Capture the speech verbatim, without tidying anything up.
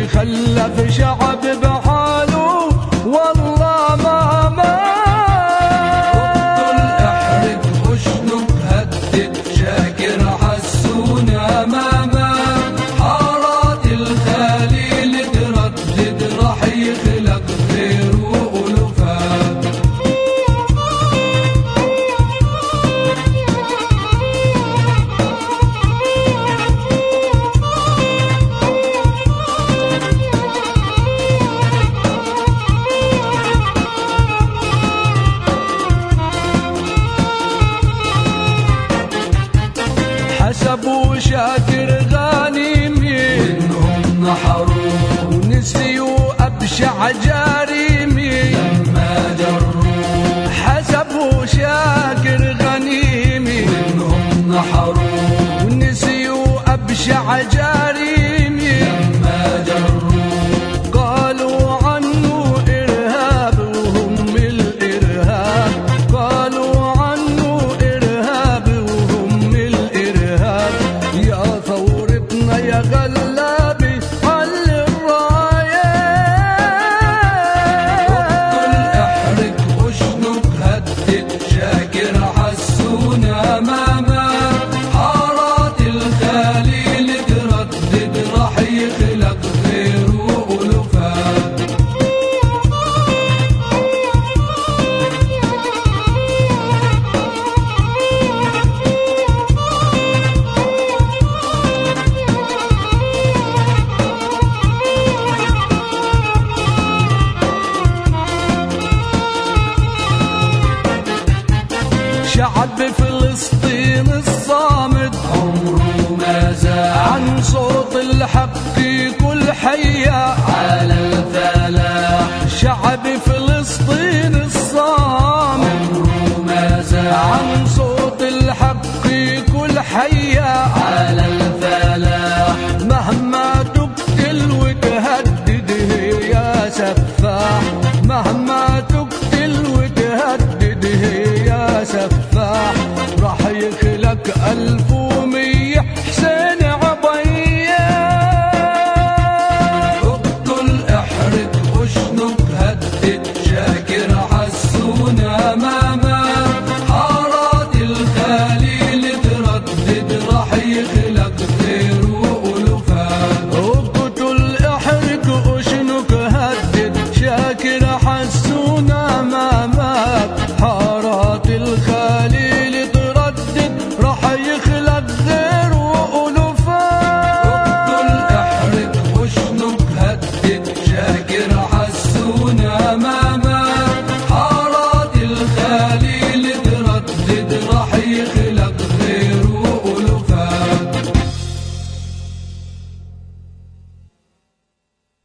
خلف شعب بحاله والله ما مات. اقتل احرق اشنق هدد شاكر حسونا ما مات. حارات الخليل تردد راح يخلق غيره ألوفات. حسبوا شاكر غانمي وإنهم نحروه ونسيوا أبشع جريمي لما جروه. حسبوا شاكر غنيمي وإنهم نحروه ونسيوا أبشع جريمي لما جروه. قالوا عنه إرهاب وهم الإرهاب. قالوا عنه إرهاب وهم الإرهاب. يا ثورتنا يا غلابي حل الراية. اقتل احرق اشنق هدد شاكر حسونا ما مات. حارات الخليل تردد راح يخلق غيره ألوفات. شعب فلسطين